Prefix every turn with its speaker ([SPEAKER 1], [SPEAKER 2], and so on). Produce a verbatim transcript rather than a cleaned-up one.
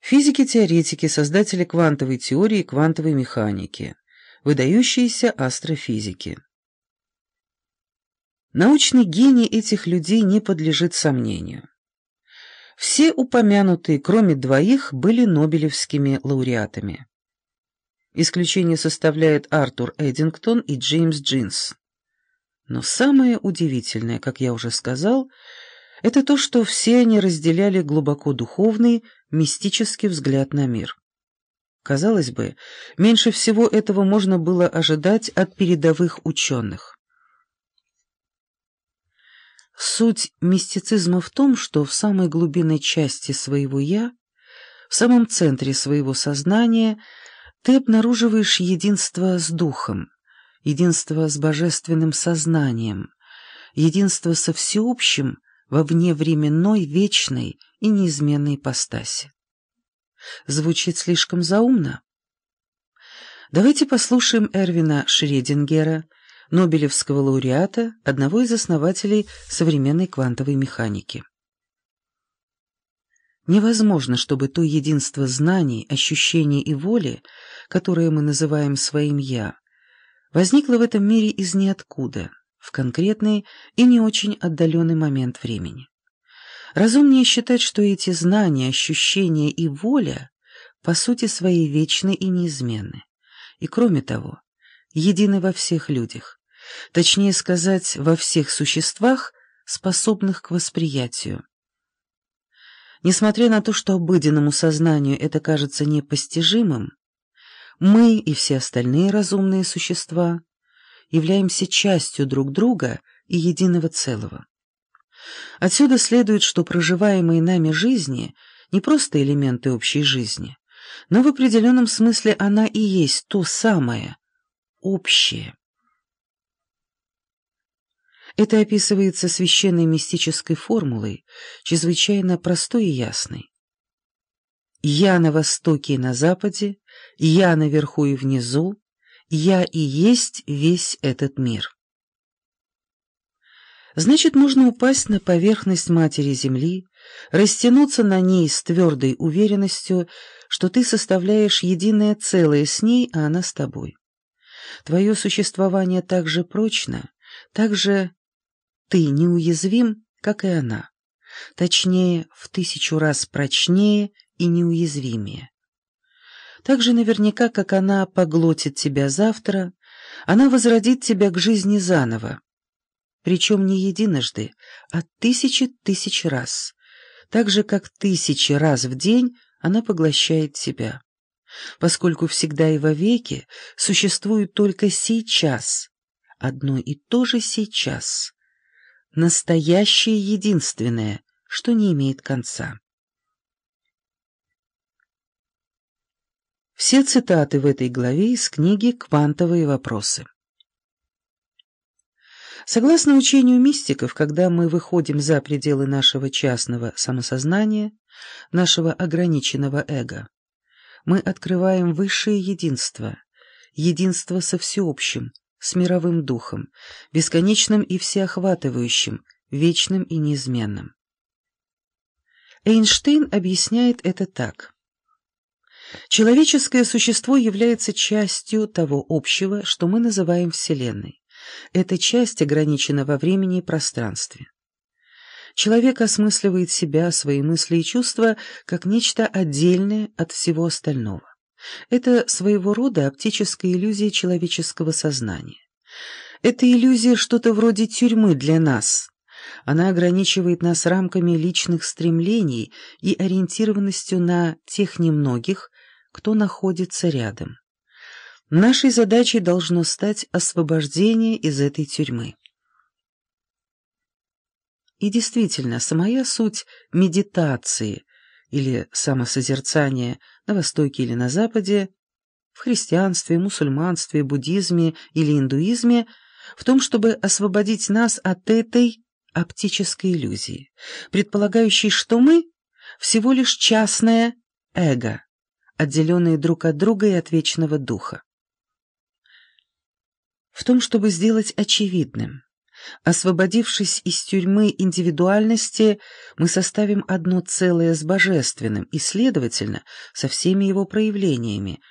[SPEAKER 1] Физики-теоретики, создатели квантовой теории и квантовой механики, выдающиеся астрофизики. Научный гений этих людей не подлежит сомнению. Все упомянутые, кроме двоих, были нобелевскими лауреатами. Исключение составляют Артур Эддингтон и Джеймс Джинс. Но самое удивительное, как я уже сказал, это то, что все они разделяли глубоко духовный, мистический взгляд на мир. Казалось бы, меньше всего этого можно было ожидать от передовых ученых. Суть мистицизма в том, что в самой глубинной части своего «я», в самом центре своего сознания, ты обнаруживаешь единство с Духом, единство с божественным сознанием, единство со всеобщим во вневременной, вечной и неизменной ипостаси. Звучит слишком заумно? Давайте послушаем Эрвина Шрёдингера, нобелевского лауреата, одного из основателей современной квантовой механики. Невозможно, чтобы то единство знаний, ощущений и воли, которое мы называем своим «я», возникло в этом мире из ниоткуда, в конкретный и не очень отдаленный момент времени. Разумнее считать, что эти знания, ощущения и воля по сути своей вечны и неизменны, и, кроме того, едины во всех людях, точнее сказать, во всех существах, способных к восприятию. Несмотря на то, что обыденному сознанию это кажется непостижимым, мы и все остальные разумные существа являемся частью друг друга и единого целого. Отсюда следует, что проживаемые нами жизни не просто элементы общей жизни, но в определенном смысле она и есть то самое общее. Это описывается священной мистической формулой, чрезвычайно простой и ясной. «Я на востоке и на западе, я наверху и внизу, я и есть весь этот мир». Значит, можно упасть на поверхность Матери Земли, растянуться на ней с твердой уверенностью, что ты составляешь единое целое с ней, а она с тобой. Твое существование так же прочно, так же ты неуязвим, как и она, точнее, в тысячу раз прочнее и неуязвимее. Так же наверняка, как она поглотит тебя завтра, она возродит тебя к жизни заново, причем не единожды, а тысячи тысяч раз, так же, как тысячи раз в день она поглощает тебя, поскольку всегда и вовеки существует только сейчас, одно и то же сейчас, настоящее единственное, что не имеет конца. Все цитаты в этой главе из книги «Квантовые вопросы». Согласно учению мистиков, когда мы выходим за пределы нашего частного самосознания, нашего ограниченного эго, мы открываем высшее единство, единство со всеобщим, с мировым духом, бесконечным и всеохватывающим, вечным и неизменным. Эйнштейн объясняет это так. Человеческое существо является частью того общего, что мы называем Вселенной. Эта часть ограничена во времени и пространстве. Человек осмысливает себя, свои мысли и чувства как нечто отдельное от всего остального. Это своего рода оптическая иллюзия человеческого сознания. Эта иллюзия что-то вроде тюрьмы для нас. Она ограничивает нас рамками личных стремлений и ориентированностью на тех немногих, кто находится рядом. Нашей задачей должно стать освобождение из этой тюрьмы. И действительно, самая суть медитации или самосозерцания на Востоке или на Западе, в христианстве, мусульманстве, буддизме или индуизме, в том, чтобы освободить нас от этой оптической иллюзии, предполагающей, что мы всего лишь частное эго, отделенные друг от друга и от вечного духа. В том, чтобы сделать очевидным, Освободившись из тюрьмы индивидуальности, мы составим одно целое с Божественным и, следовательно, со всеми его проявлениями,